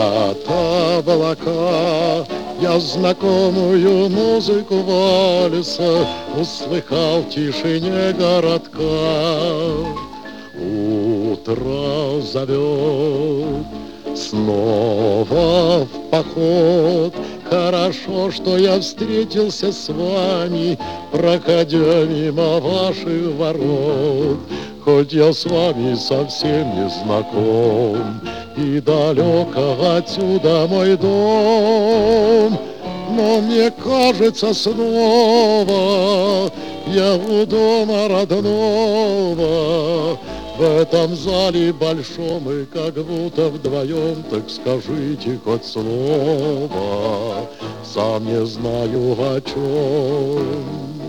От облака я знакомую музыку вальса услыхал в тишине городка. Утро зовет снова в поход. Хорошо, что я встретился с вами, проходя мимо ваших ворот. Хоть я с вами совсем не знаком, и далеко отсюда мой дом, но мне кажется снова я у дома родного. В этом зале большом и как будто вдвоем, так скажите хоть слово, сам не знаю о чем.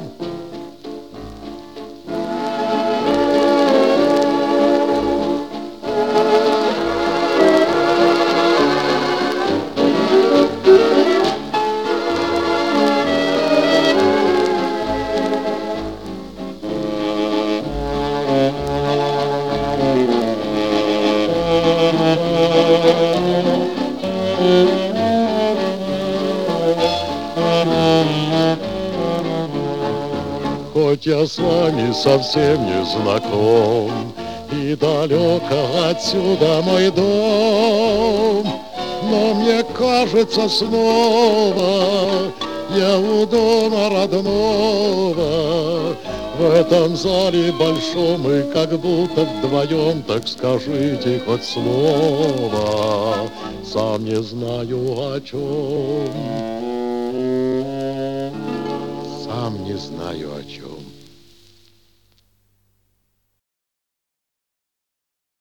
Хоть я с вами совсем не знаком, и далеко отсюда мой дом, но мне кажется снова я у дома родного. В этом зале большом и как будто вдвоем, так скажите хоть слово, сам не знаю о чем. Сам не знаю о чем.